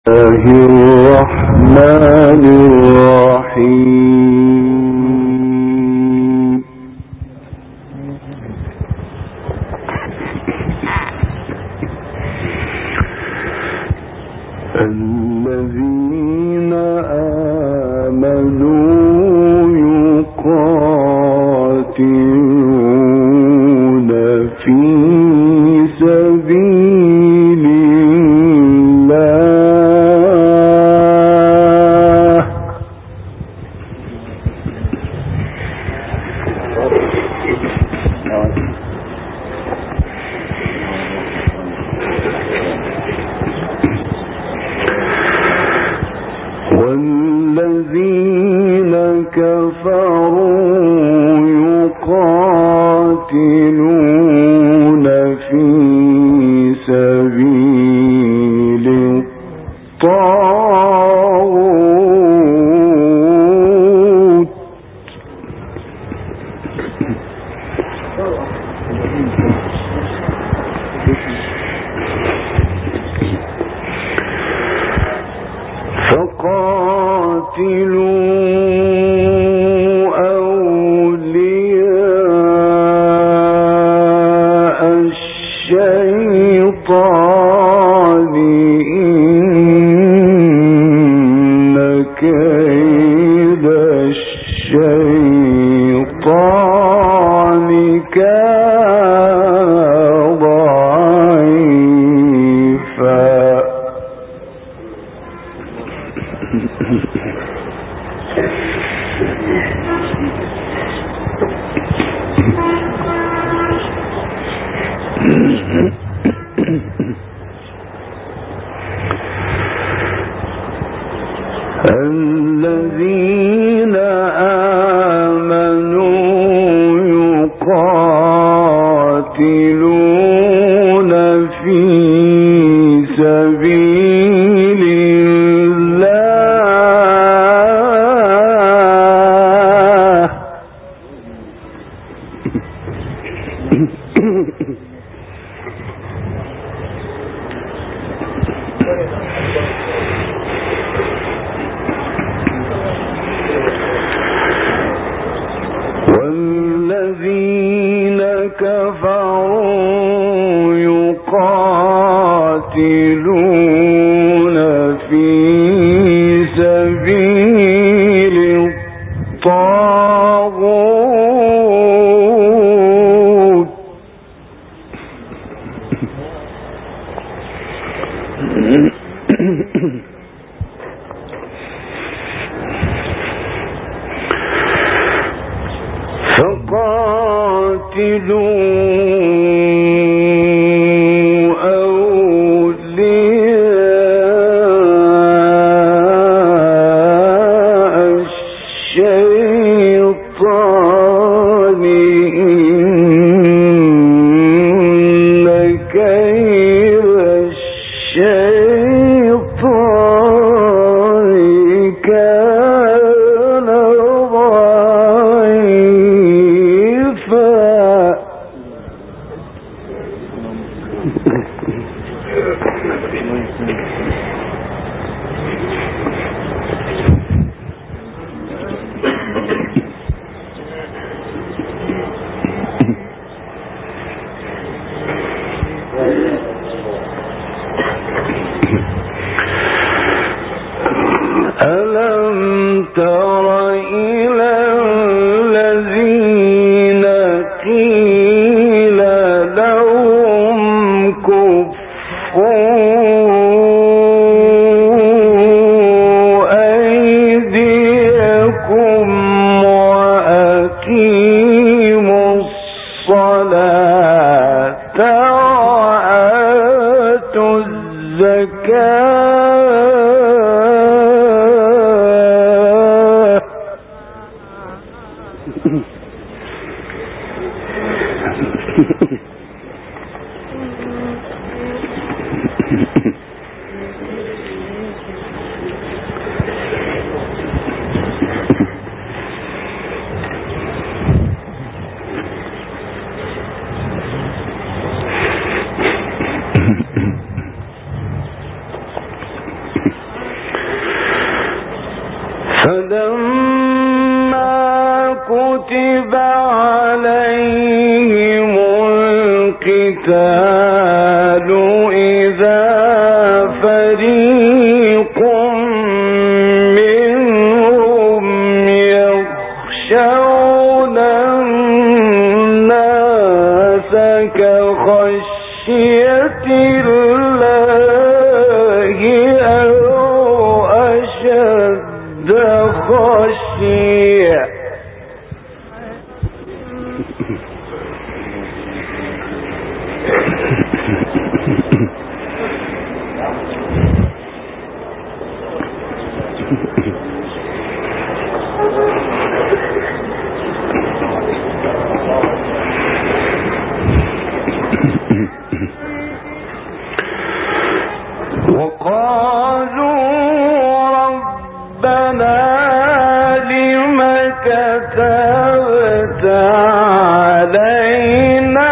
الرحمن الرحيم. الذين آمنوا يقاتلون في سبيل الله والذين كفروا يقاتلون في سبيل الطاغوت فقاتلوا أولياء الشيطان إن كيد الشيطان كان ضعيفا. الذين آمنوا يقاتلون في سبيل الله والذين كفروا يقاتلون في سبيل الطاغوت فقاتلوا أولياء الشيطان إن كيد الشيطان كان ضعيفا. ألم تر إلى الذين قيل لهم كفوا أيديكم وأقيموا الصلاة وآتوا الزكاة فلما كتب عليهم القتال إذا فريق منهم يخشون الناس كخشية الله أو أشد خشية وقالوا ربنا لم كتبت علينا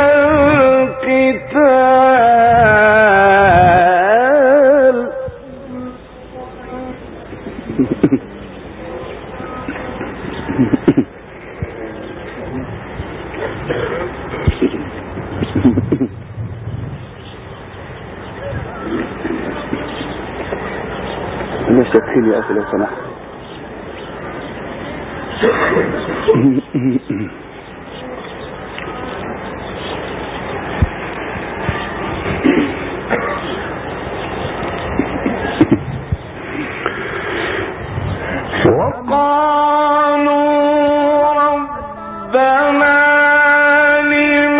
القتال الناس تدخين يا أخي لو سمحت. وقالوا ربنا لم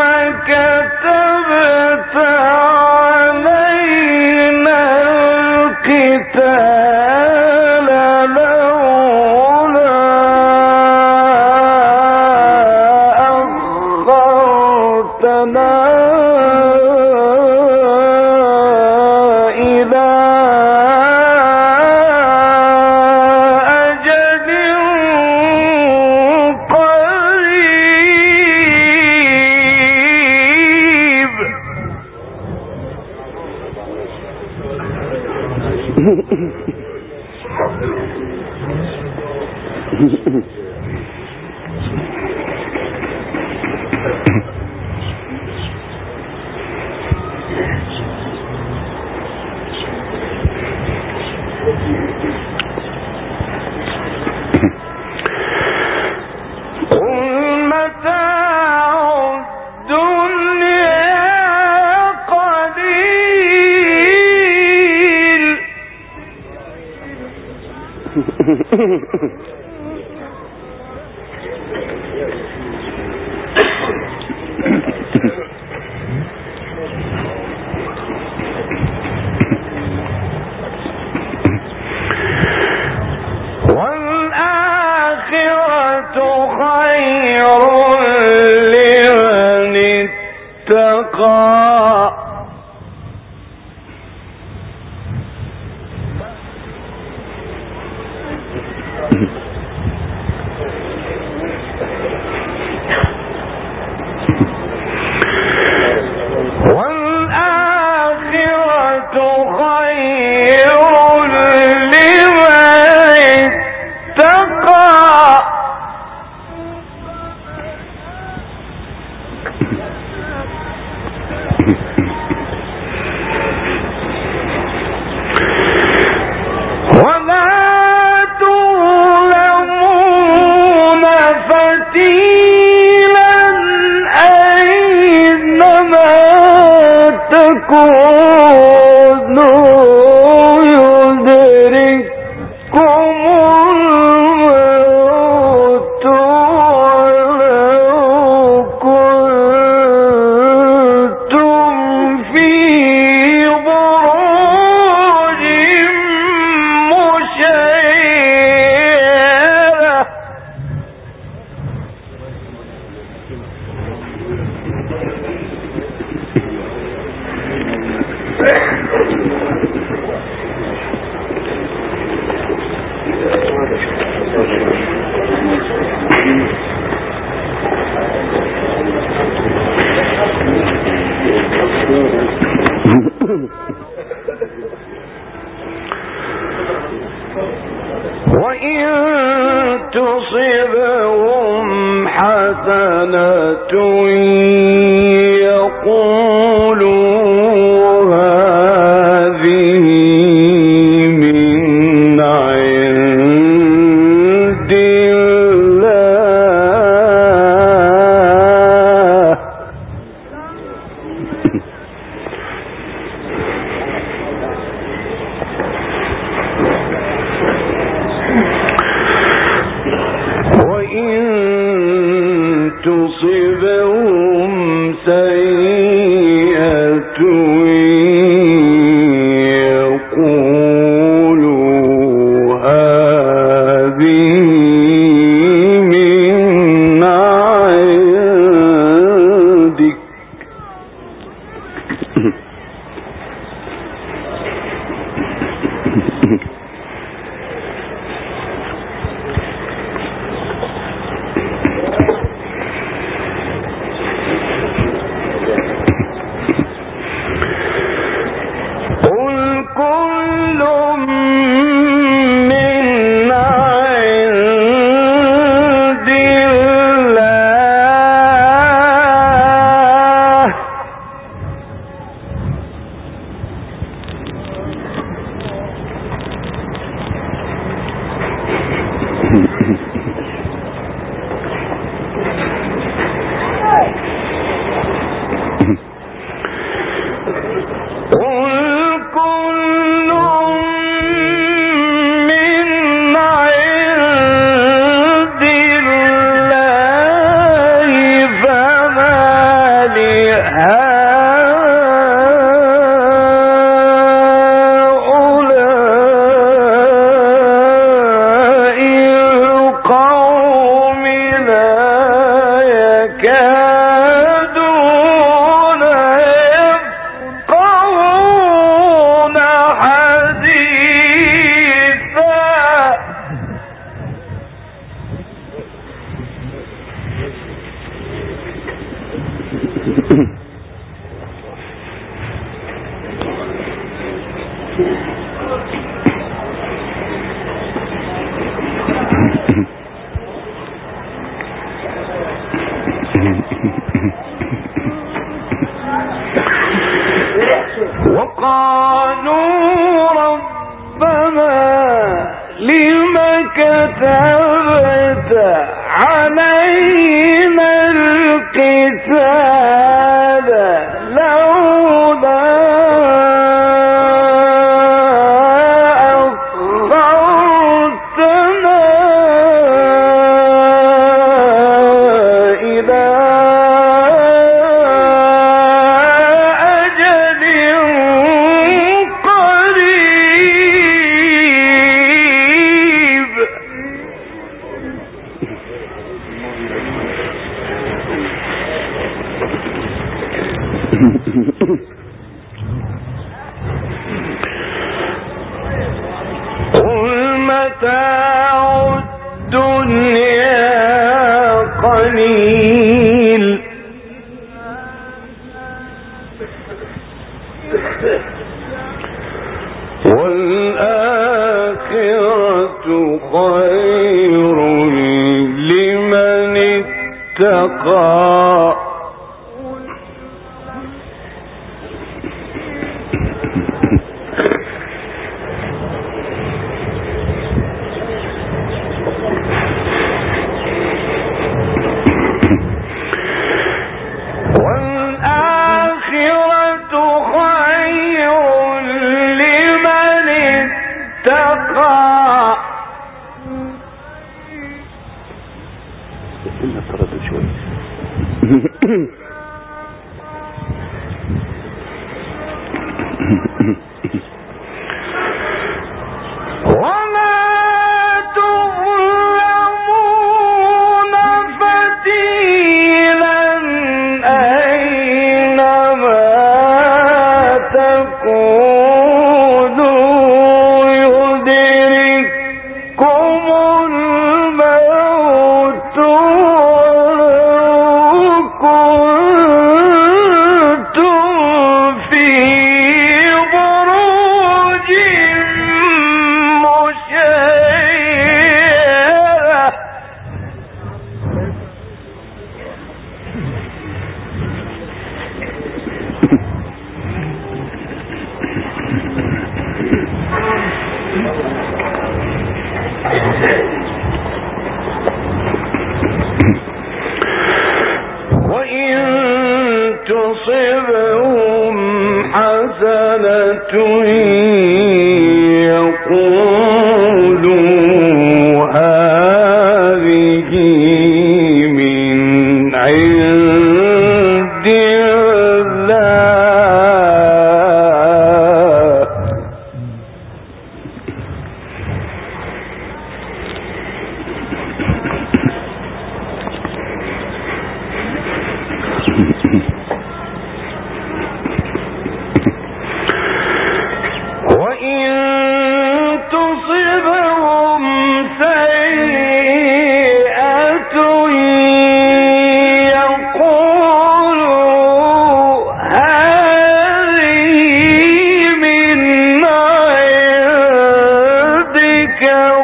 كتبت علينا القتال لولا أخرتنا إلى أجل قريب قل متاع الدنيا قليل والآخرة خير لمن اتقى والآخرة خير لمن اتقى ولا تظلمون فتيلا أينما تكونوا يدرككم الموت ولو كنتم في بروج مشيدة وإن تصبهم حسنة يقولوا هذه من عند الله وإن تصبهم سيئة يقولوا هذه من عندك قل كل من عند الله قل كل من عند الله فما لهؤلاء القوم لا يكادون يفقهون حديثا وقالوا ربنا لم كتبت علينا القتال لولا أخرتنا إلى أجل قريب قل متاع الدنيا قليل والآخرة خير لمن اتقى والآخرة خير لمن اتقى وما تظلمون فتيلا أينما تكونوا يدرككم الموت ولو كنتم في بروج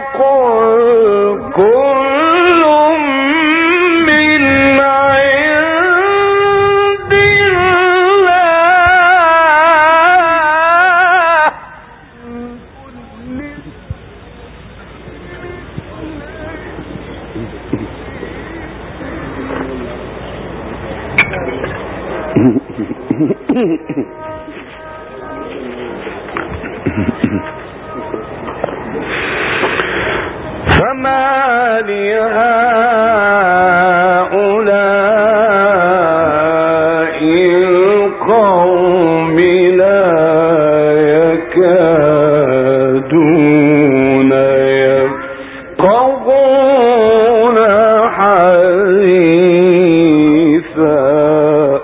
فما لهؤلاء القوم لا يكادون يفقهون حديثا.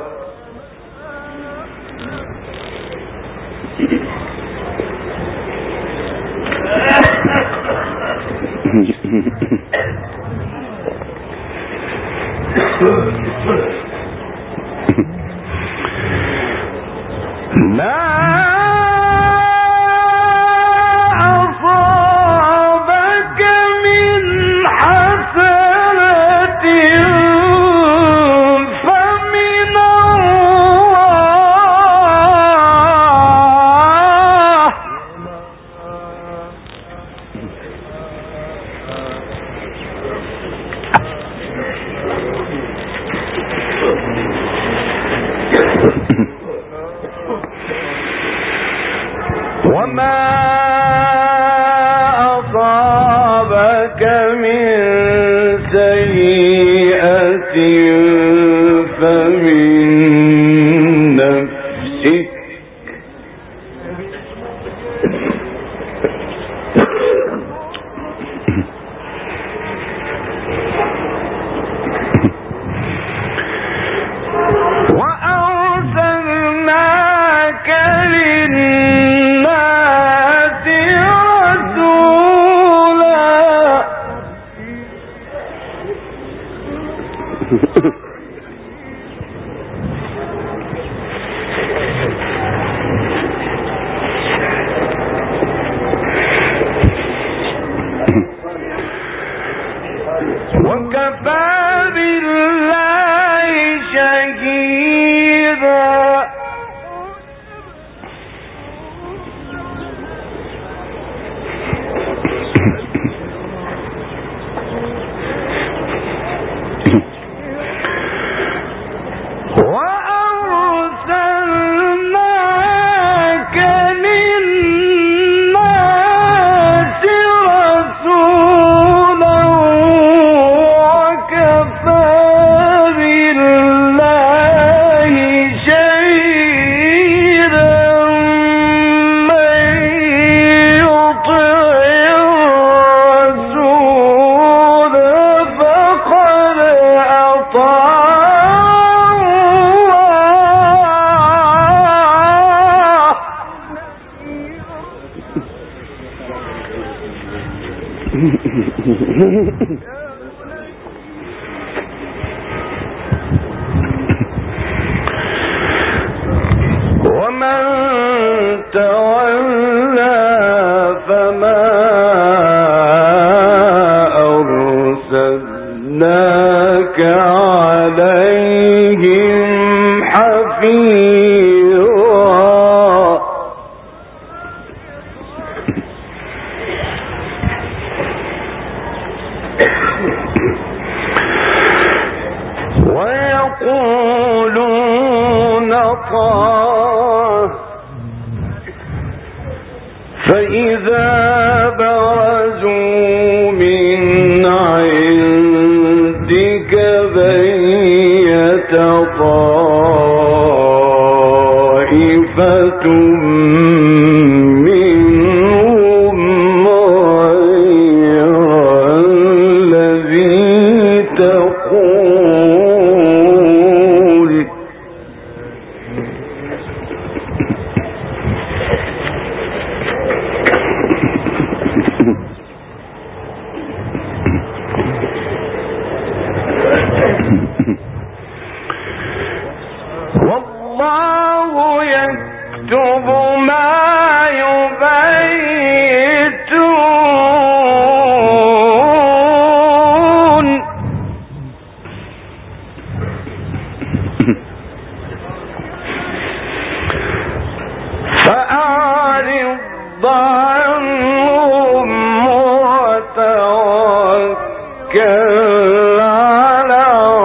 ما أصابك من حسنة فمن الله وما أصابك من سيئة فمن نفسك وأرسلناك للناس رسولا. وكفى بالله شهيدا. وأرسلناك للناس رسولا وكفى بالله شهيدا. من يطع الرسول فقد أطاع ومن تولى فما أرسلناك عليهم حفيظا. ويقولون طاعة فإذا برزوا من عندك بيت طائفة منهم غير الذي تقول. والله يكتب على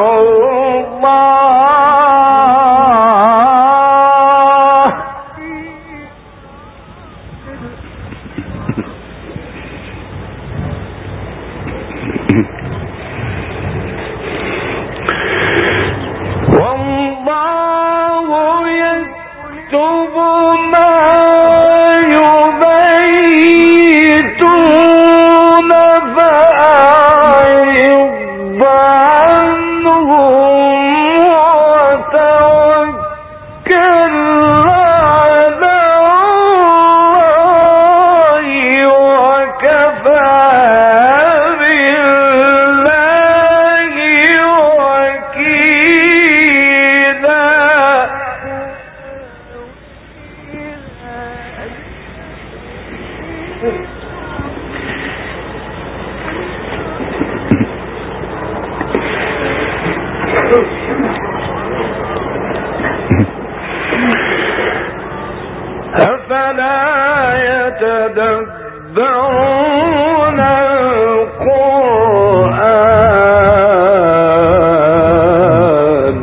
أفلا يتدبرون القرآن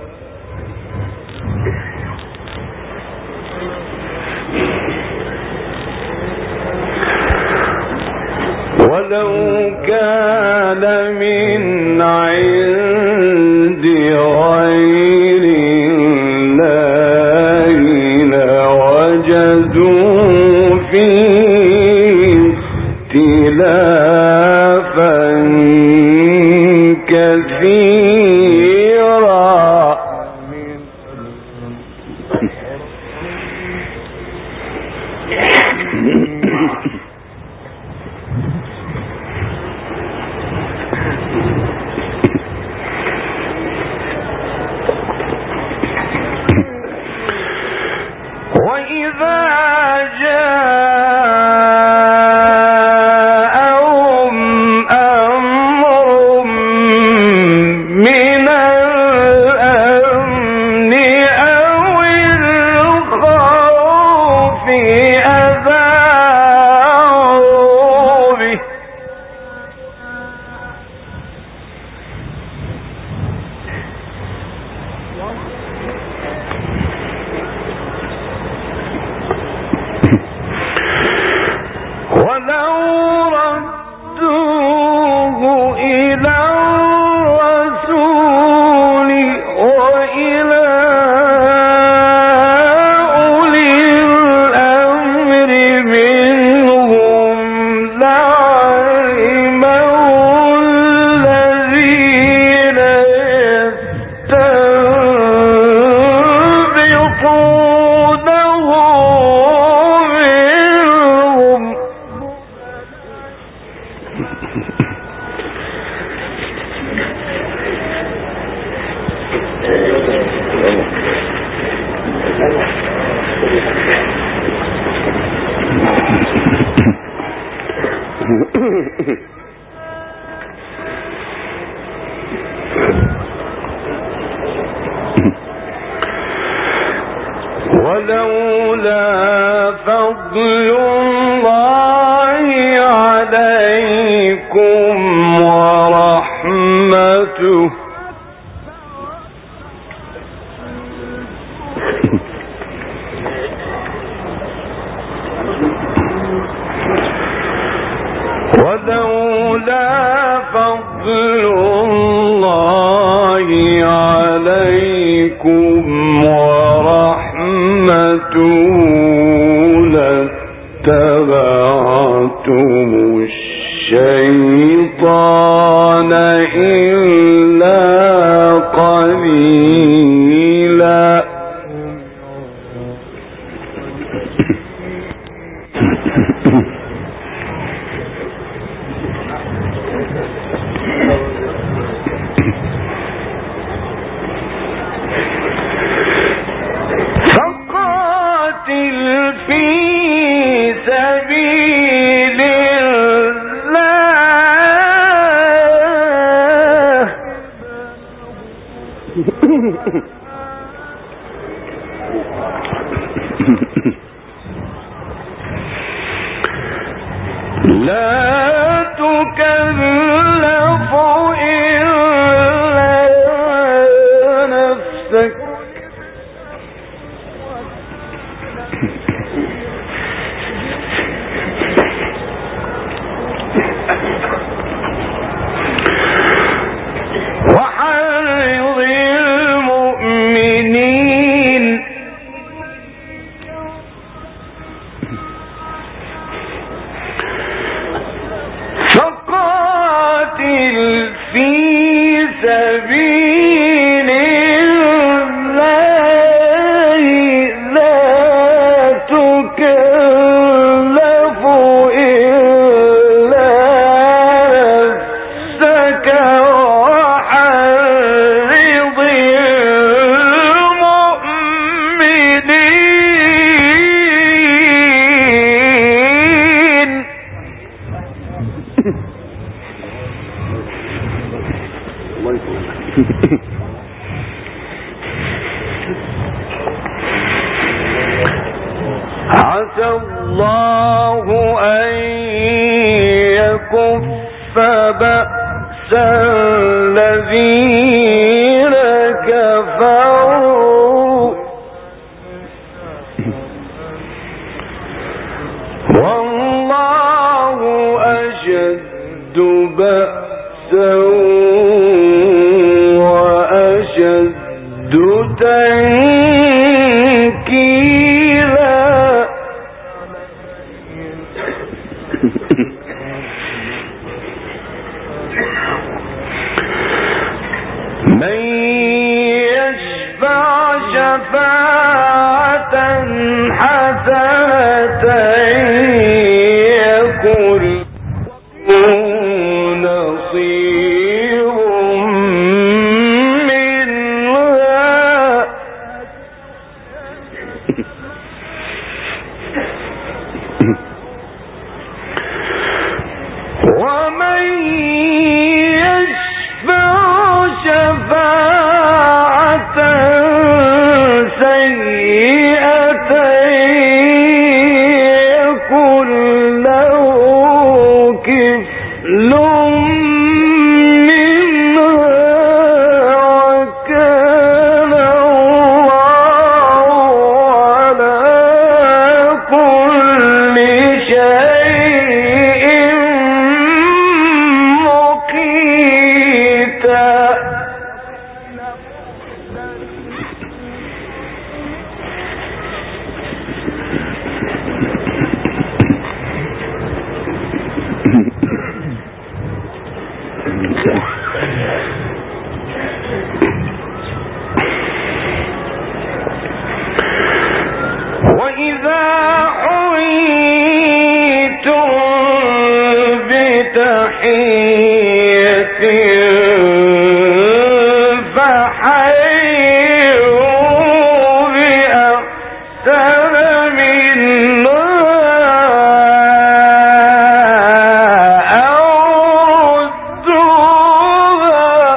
ولو كان من عند غير الله لوجدوا فيه اختلافا كثيرا وإذا جاءهم أمر من الأمن أو الخوف أذاعوا به ولو ردوه إلى الرسول وإلى أولي الأمر منهم لعلمه الذين يستنبطونه منهم ولولا فضل الله عليكم ورحمته عليكم ورحمته لاتبعتم الشيطان إلا قليلا لا تكلف سبيل الله لا تكلف إلا نفسك وحرض المؤمنين. عسى الله أن يكف بأس الذين كفروا والله أشد بأسا وأشد تنكيلا. من يشفع شفاعة حسنة يكن نصيب منها ومن يشفع شفاعة سيئة يكن له كفل منها وكان الله على كل شيء مقيتا. وإذا حييتم بتحية فحيوا بأحسن منها أو ردوها.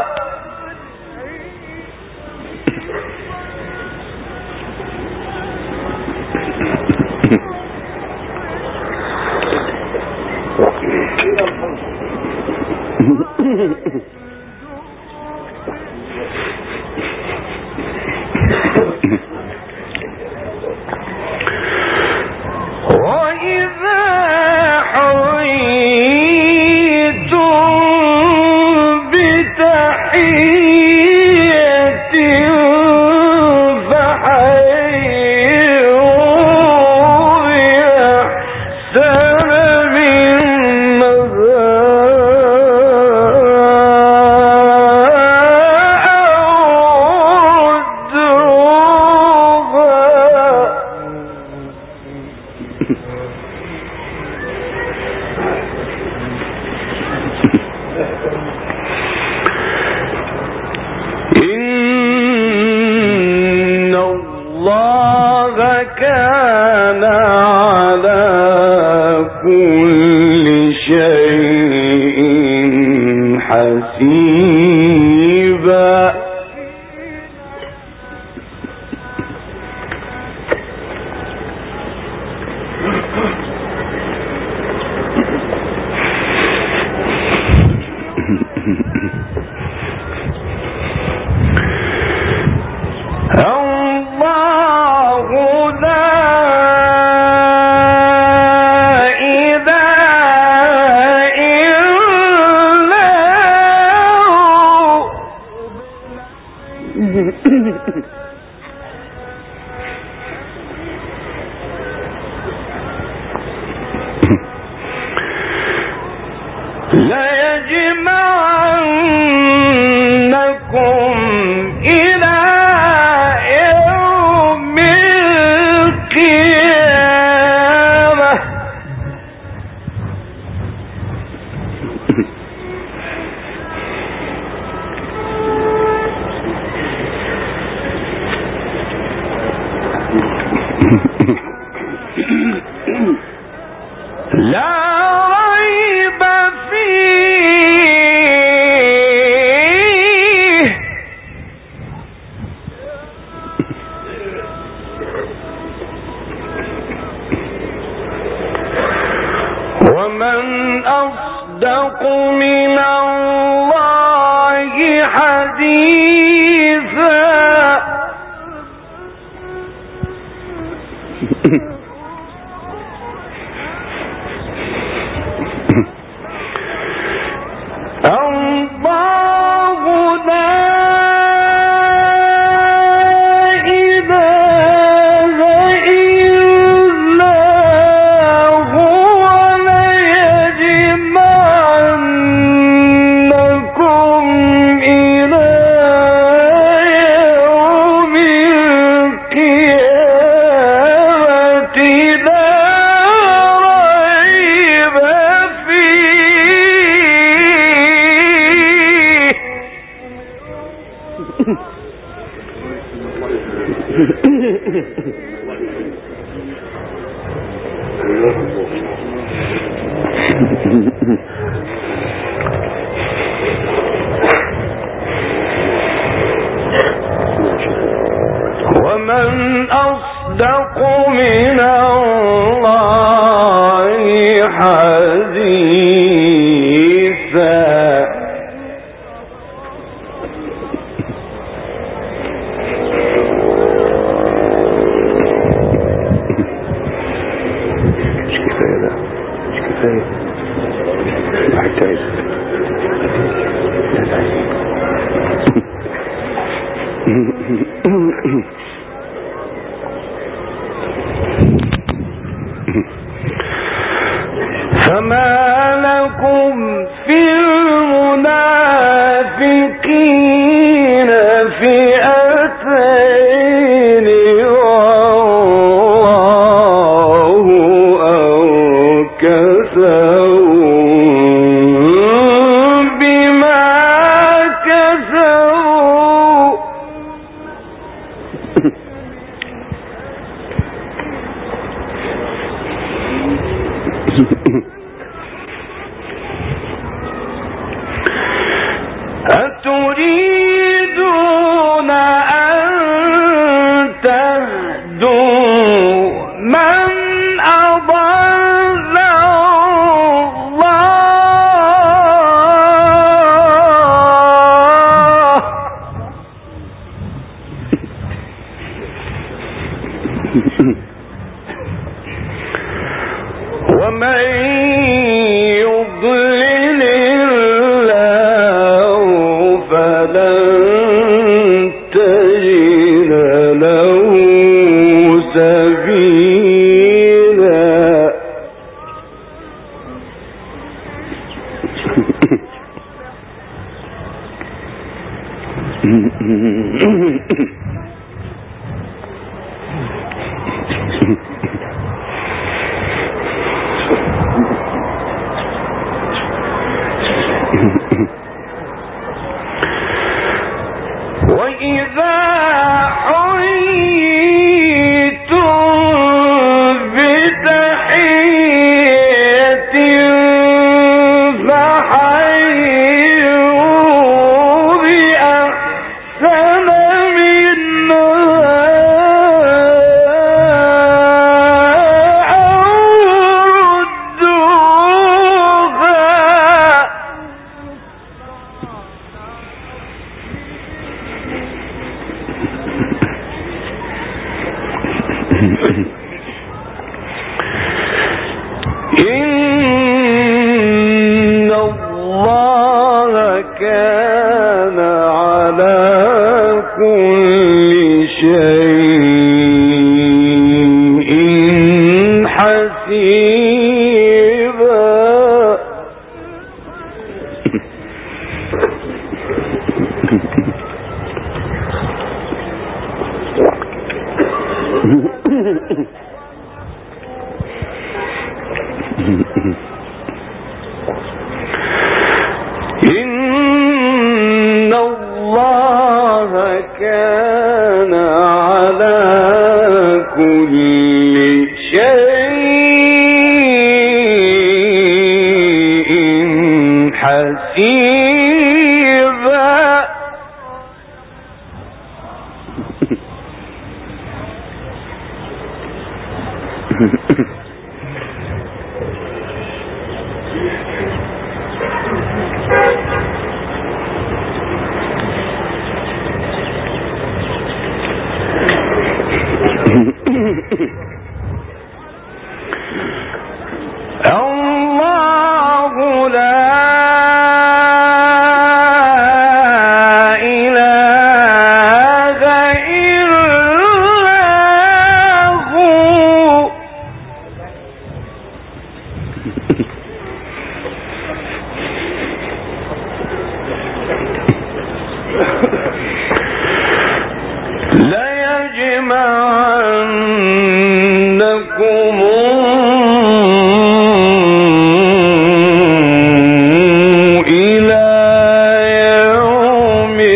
وإذا حييتم بتحية فحيوا بأحسن منها أو إن الله كان على كل شيء حسيبا. الله لا إله إلا هو لا يجمعنكم ومن أصدق من الله حديثا. مش كفاية ده، مش كفاية. واحد تعيش لا تعيش. فما لكم في المنافقين فئتين والله أوكسهم بما كسبوا أتريدون أن تهدوا من أضل الله ومن يضلل الله فلن تجد له سبيلا. وإذا حييتم بتحية فحيوا بأحسن منها أو ردوها إذا الله لا إله إلا هو ليجمعنكم إلى يوم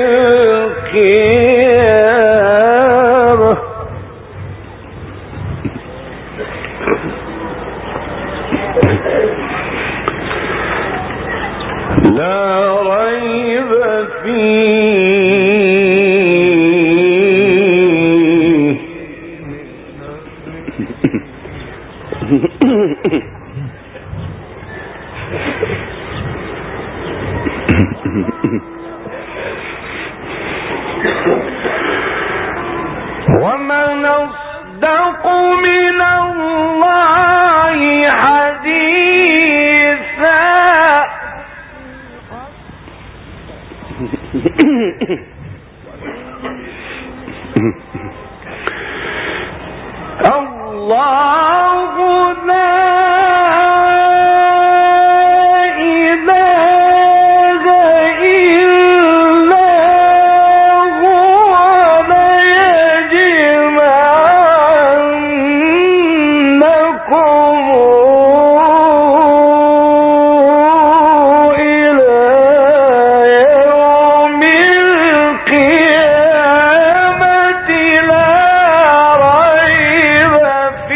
القيامة لا ريب فيه ومن أصدق من الله حديثا الله لا إله إلا هو ليجمعنكم إلى يوم القيامة لا ريب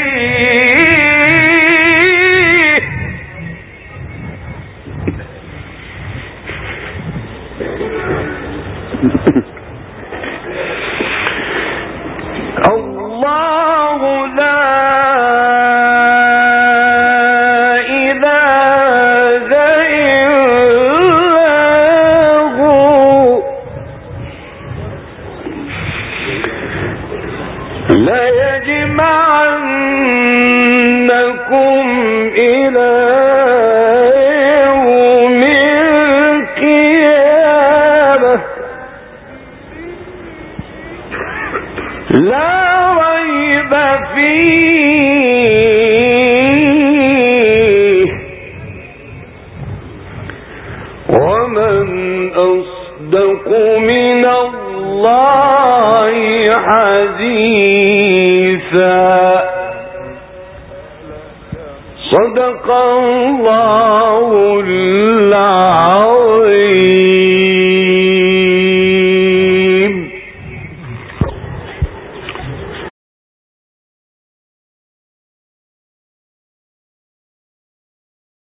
فيه الله لا إله إلا هو ليجمعنكم إلى يوم القيامة لا ريب فيه ومن أصدق من الله حديثا صدق الله